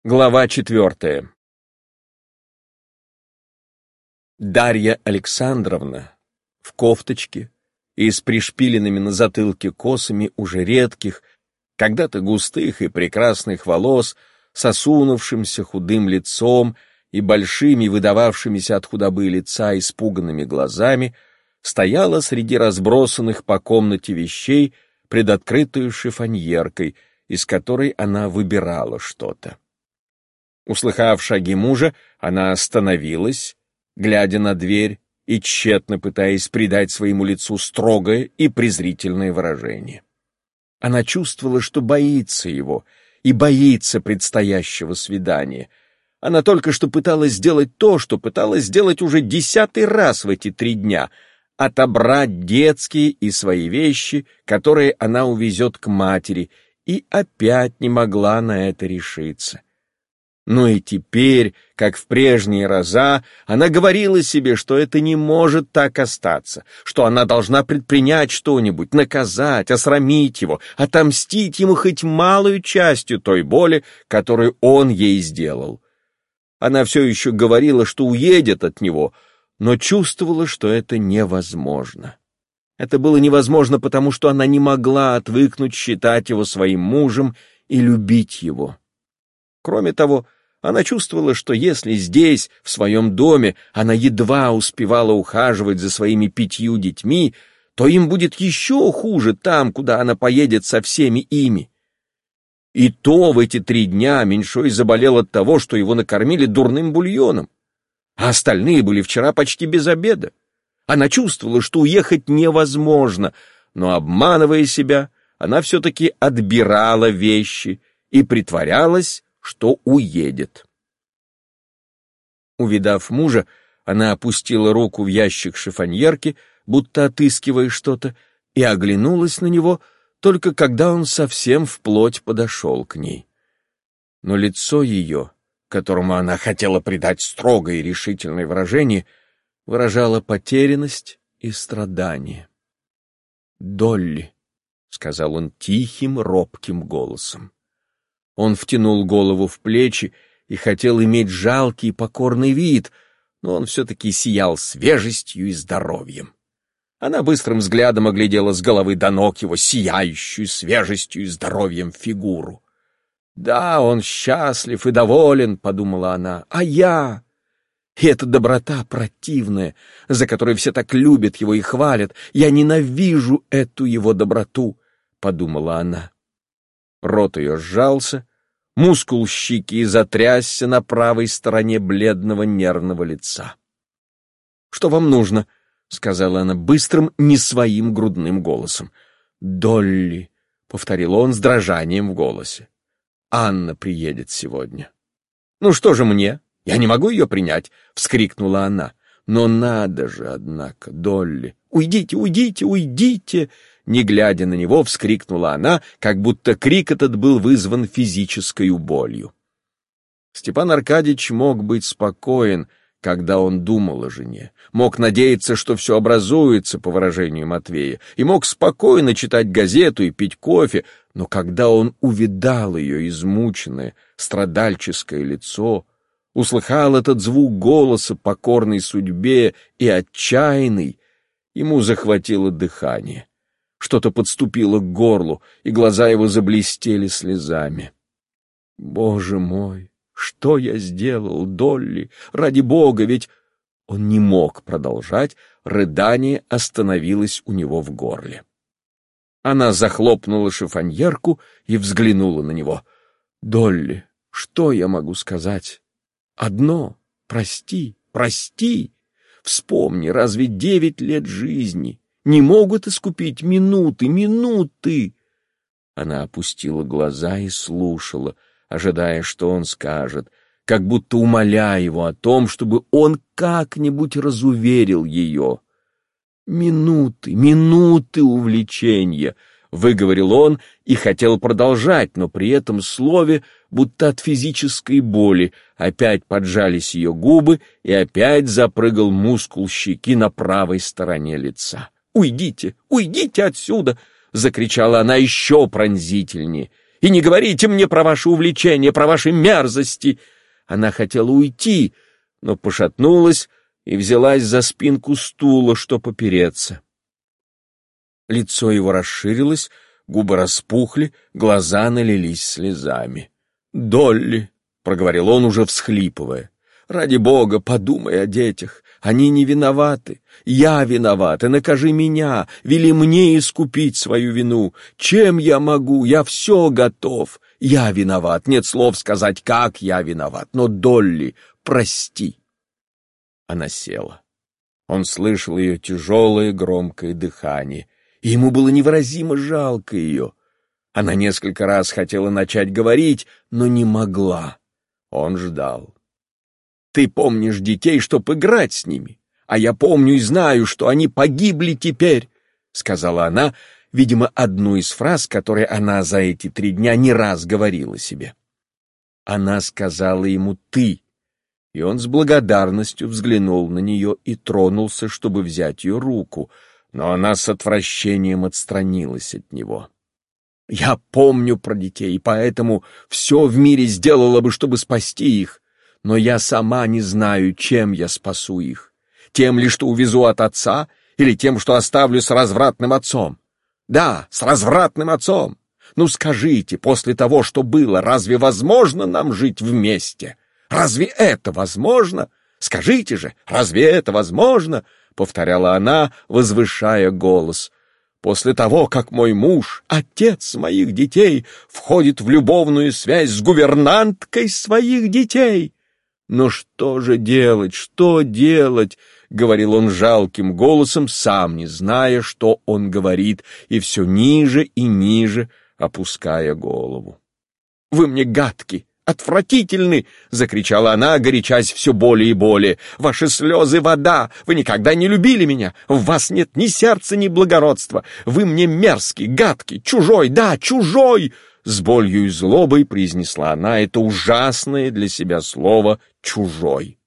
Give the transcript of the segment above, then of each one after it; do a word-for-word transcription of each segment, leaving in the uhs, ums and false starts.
Глава четвертая. Дарья Александровна в кофточке и с пришпиленными на затылке косами уже редких, когда-то густых и прекрасных волос, с осунувшимся худым лицом и большими, выдававшимися от худобы лица испуганными глазами, стояла среди разбросанных по комнате вещей пред открытую шифоньеркой, из которой она выбирала что-то. Услыхав шаги мужа, она остановилась, глядя на дверь и тщетно пытаясь придать своему лицу строгое и презрительное выражение. Она чувствовала, что боится его и боится предстоящего свидания. Она только что пыталась сделать то, что пыталась сделать уже десятый раз в эти три дня — отобрать детские и свои вещи, которые она увезет к матери, и опять не могла на это решиться. Но и теперь, как в прежние раза, она говорила себе, что это не может так остаться, что она должна предпринять что-нибудь, наказать, осрамить его, отомстить ему хоть малую частью той боли, которую он ей сделал. Она все еще говорила, что уедет от него, но чувствовала, что это невозможно. Это было невозможно, потому что она не могла отвыкнуть считать его своим мужем и любить его. Кроме того, она чувствовала, что если здесь, в своем доме, она едва успевала ухаживать за своими пятью детьми, то им будет еще хуже там, куда она поедет со всеми ими. И то в эти три дня Меньшой заболел от того, что его накормили дурным бульоном, а остальные были вчера почти без обеда. Она чувствовала, что уехать невозможно, но, обманывая себя, она все-таки отбирала вещи и притворялась, что уедет. Увидав мужа, она опустила руку в ящик шифоньерки, будто отыскивая что-то, и оглянулась на него, только когда он совсем вплоть подошел к ней. Но лицо ее, которому она хотела придать строгое и решительное выражение, выражало потерянность и страдание. «Долли», — сказал он тихим, робким голосом. Он втянул голову в плечи и хотел иметь жалкий и покорный вид, но он все-таки сиял свежестью и здоровьем. Она быстрым взглядом оглядела с головы до ног его сияющую свежестью и здоровьем фигуру. «Да, он счастлив и доволен», — подумала она, — «а я...» И эта доброта противная, за которой все так любят его и хвалят, я ненавижу эту его доброту, — подумала она. Рот ее сжался, мускул щеки затрясся на правой стороне бледного нервного лица. «Что вам нужно?» — сказала она быстрым, не своим грудным голосом. «Долли», — повторил он с дрожанием в голосе. «Анна приедет сегодня». «Ну что же мне? Я не могу ее принять!» — вскрикнула она. «Но надо же, однако, Долли! Уйдите, уйдите, уйдите!» Не глядя на него, вскрикнула она, как будто крик этот был вызван физической болью. Степан Аркадьич мог быть спокоен, когда он думал о жене, мог надеяться, что все образуется, по выражению Матвея, и мог спокойно читать газету и пить кофе, но когда он увидал ее измученное, страдальческое лицо, услыхал этот звук голоса, покорной судьбе и отчаянный, ему захватило дыхание. Что-то подступило к горлу, и глаза его заблестели слезами. «Боже мой, что я сделал, Долли? Ради Бога, ведь...» Он не мог продолжать, рыдание остановилось у него в горле. Она захлопнула шифоньерку и взглянула на него. «Долли, что я могу сказать? Одно — прости, прости. Вспомни, разве девять лет жизни не могут искупить минуты, минуты?» Она опустила глаза и слушала, ожидая, что он скажет, как будто умоляя его о том, чтобы он как-нибудь разуверил ее. «Минуты, минуты увлечения», — выговорил он и хотел продолжать, но при этом слове, будто от физической боли, опять поджались ее губы и опять запрыгал мускул щеки на правой стороне лица. «Уйдите, уйдите отсюда!» — закричала она еще пронзительнее. И не говорите мне про ваши увлечения, про ваши мерзости!» Она хотела уйти, но пошатнулась и взялась за спинку стула, что попереться. Лицо его расширилось, губы распухли, глаза налились слезами. «Долли!» — проговорил он, уже всхлипывая. «Ради Бога, подумай о детях. Они не виноваты. Я виноват, и накажи меня. Вели мне искупить свою вину. Чем я могу? Я все готов. Я виноват. Нет слов сказать, как я виноват. Но, Долли, прости». Она села. Он слышал ее тяжелое громкое дыхание, и ему было невыразимо жалко ее. Она несколько раз хотела начать говорить, но не могла. Он ждал. «Ты помнишь детей, чтоб играть с ними, а я помню и знаю, что они погибли теперь», — сказала она, видимо, одну из фраз, которые она за эти три дня не раз говорила себе. Она сказала ему «ты», и он с благодарностью взглянул на нее и тронулся, чтобы взять ее руку, но она с отвращением отстранилась от него. «Я помню про детей, поэтому все в мире сделала бы, чтобы спасти их. Но я сама не знаю, чем я спасу их. Тем ли, что увезу от отца, или тем, что оставлю с развратным отцом? Да, с развратным отцом. Ну скажите, после того, что было, разве возможно нам жить вместе? Разве это возможно? Скажите же, разве это возможно?» — повторяла она, возвышая голос. «После того, как мой муж, отец моих детей, входит в любовную связь с гувернанткой своих детей». «Но что же делать, что делать?» — говорил он жалким голосом, сам не зная, что он говорит, и все ниже и ниже опуская голову. «Вы мне гадки, отвратительны!» — закричала она, горячась все более и более. «Ваши слезы — вода! Вы никогда не любили меня! В вас нет ни сердца, ни благородства! Вы мне мерзкий, гадкий, чужой, да, чужой!» С болью и злобой произнесла она это ужасное для себя слово «чужой».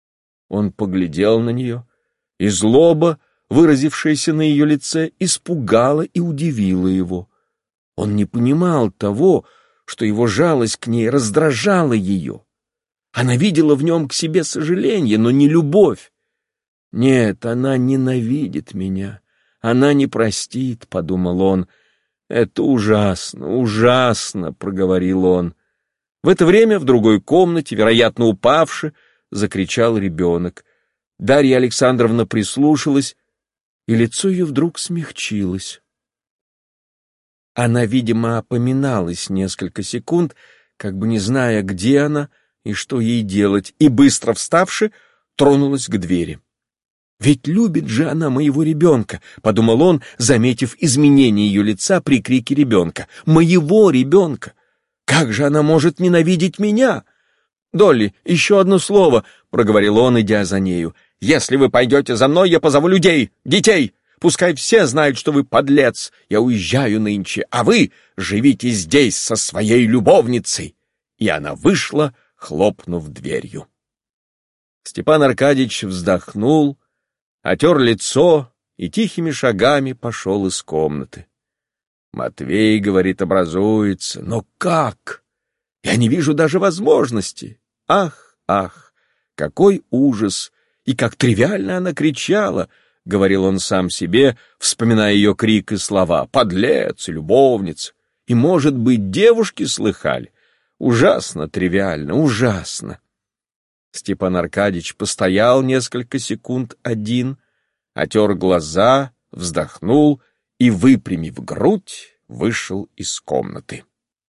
Он поглядел на нее, и злоба, выразившаяся на ее лице, испугала и удивила его. Он не понимал того, что его жалость к ней раздражала ее. Она видела в нем к себе сожаление, но не любовь. «Нет, она ненавидит меня, она не простит», — подумал он. «Это ужасно, ужасно», — проговорил он. В это время в другой комнате, вероятно, упавши, закричал ребенок. Дарья Александровна прислушалась, и лицо ее вдруг смягчилось. Она, видимо, опоминалась несколько секунд, как бы не зная, где она и что ей делать, и, быстро вставши, тронулась к двери. «Ведь любит же она моего ребенка», — подумал он, заметив изменение ее лица при крике ребенка. «Моего ребенка! Как же она может ненавидеть меня?» «Долли, еще одно слово», — проговорил он, идя за нею. «Если вы пойдете за мной, я позову людей, детей. Пускай все знают, что вы подлец. Я уезжаю нынче, а вы живите здесь со своей любовницей». И она вышла, хлопнув дверью. Степан Аркадьич вздохнул, отер лицо и тихими шагами пошел из комнаты. «Матвей, — говорит, — образуется, но как? Я не вижу даже возможности. Ах, ах, какой ужас! И как тривиально она кричала!» — говорил он сам себе, вспоминая ее крик и слова. «Подлец и любовница! И, может быть, девушки слыхали? Ужасно тривиально, ужасно!» Степан Аркадьич постоял несколько секунд один, отер глаза, вздохнул и, выпрямив грудь, вышел из комнаты.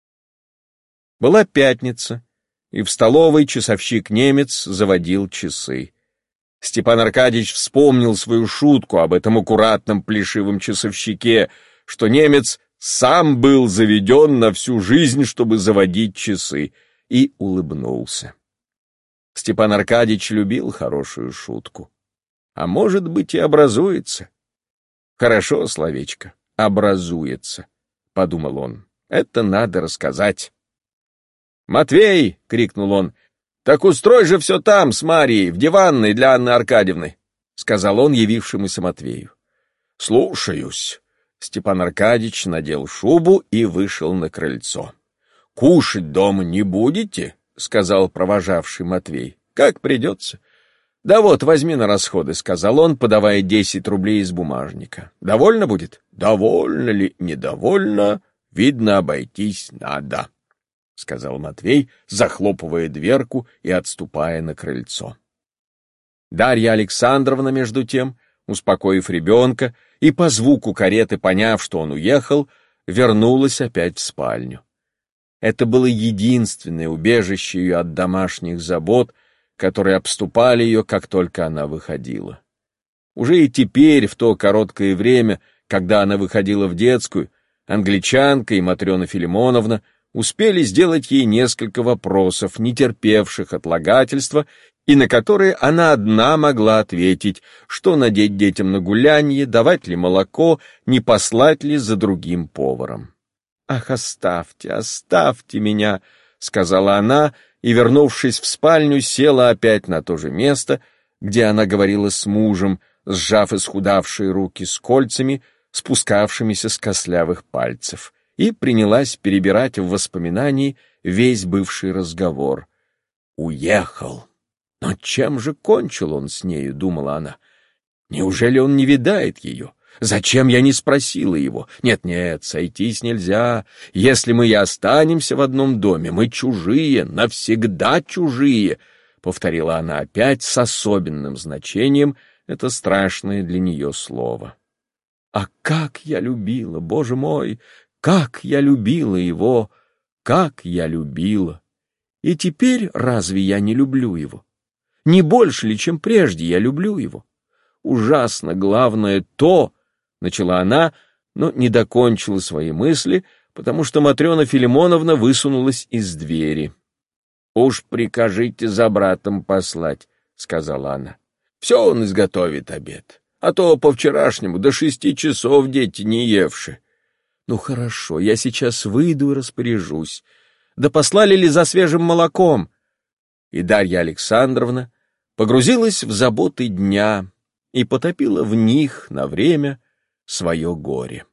Была пятница, и в столовой часовщик-немец заводил часы. Степан Аркадьич вспомнил свою шутку об этом аккуратном плешивом часовщике, что немец сам был заведен на всю жизнь, чтобы заводить часы, и улыбнулся. Степан Аркадьич любил хорошую шутку. А может быть, и образуется. Хорошо словечко, образуется, — подумал он. Это надо рассказать. «Матвей!» — крикнул он. «Так устрой же все там, с Марией, в диванной для Анны Аркадьевны», — сказал он явившемуся Матвею. «Слушаюсь». Степан Аркадьич надел шубу и вышел на крыльцо. Кушать дома не будете? — сказал провожавший Матвей. — Как придется. — Да вот, возьми на расходы, — сказал он, подавая десять рублей из бумажника. — Довольно будет? — Довольно ли, недовольно, видно, обойтись надо, — сказал Матвей, захлопывая дверку и отступая на крыльцо. Дарья Александровна, между тем, успокоив ребенка и по звуку кареты поняв, что он уехал, вернулась опять в спальню. Это было единственное убежище ее от домашних забот, которые обступали ее, как только она выходила. Уже и теперь, в то короткое время, когда она выходила в детскую, Англичанка и Матрена Филимоновна успели сделать ей несколько вопросов, не терпевших отлагательства, и на которые она одна могла ответить, что надеть детям на гулянье, давать ли молоко, не послать ли за другим поваром. «Ах, оставьте, оставьте меня», — сказала она, и, вернувшись в спальню, села опять на то же место, где она говорила с мужем, сжав исхудавшие руки с кольцами, спускавшимися с костлявых пальцев, и принялась перебирать в воспоминании весь бывший разговор. «Уехал! Но чем же кончил он с нею?» — думала она. «Неужели он не видает ее? Зачем я не спросила его? Нет-нет, сойтись нельзя. Если мы и останемся в одном доме, мы чужие, навсегда чужие», — повторила она опять с особенным значением это страшное для нее слово. «А как я любила, Боже мой, как я любила его, как я любила! И теперь разве я не люблю его? Не больше ли, чем прежде, я люблю его? Ужасно главное то, — начала она, но не докончила свои мысли, потому что Матрена Филимоновна высунулась из двери. — Уж прикажите за братом послать, — сказала она. — Все он изготовит обед, а то по-вчерашнему до шести часов дети не евши. — Ну хорошо, я сейчас выйду и распоряжусь. Да послали ли за свежим молоком? И Дарья Александровна погрузилась в заботы дня и потопила в них на время свое горе.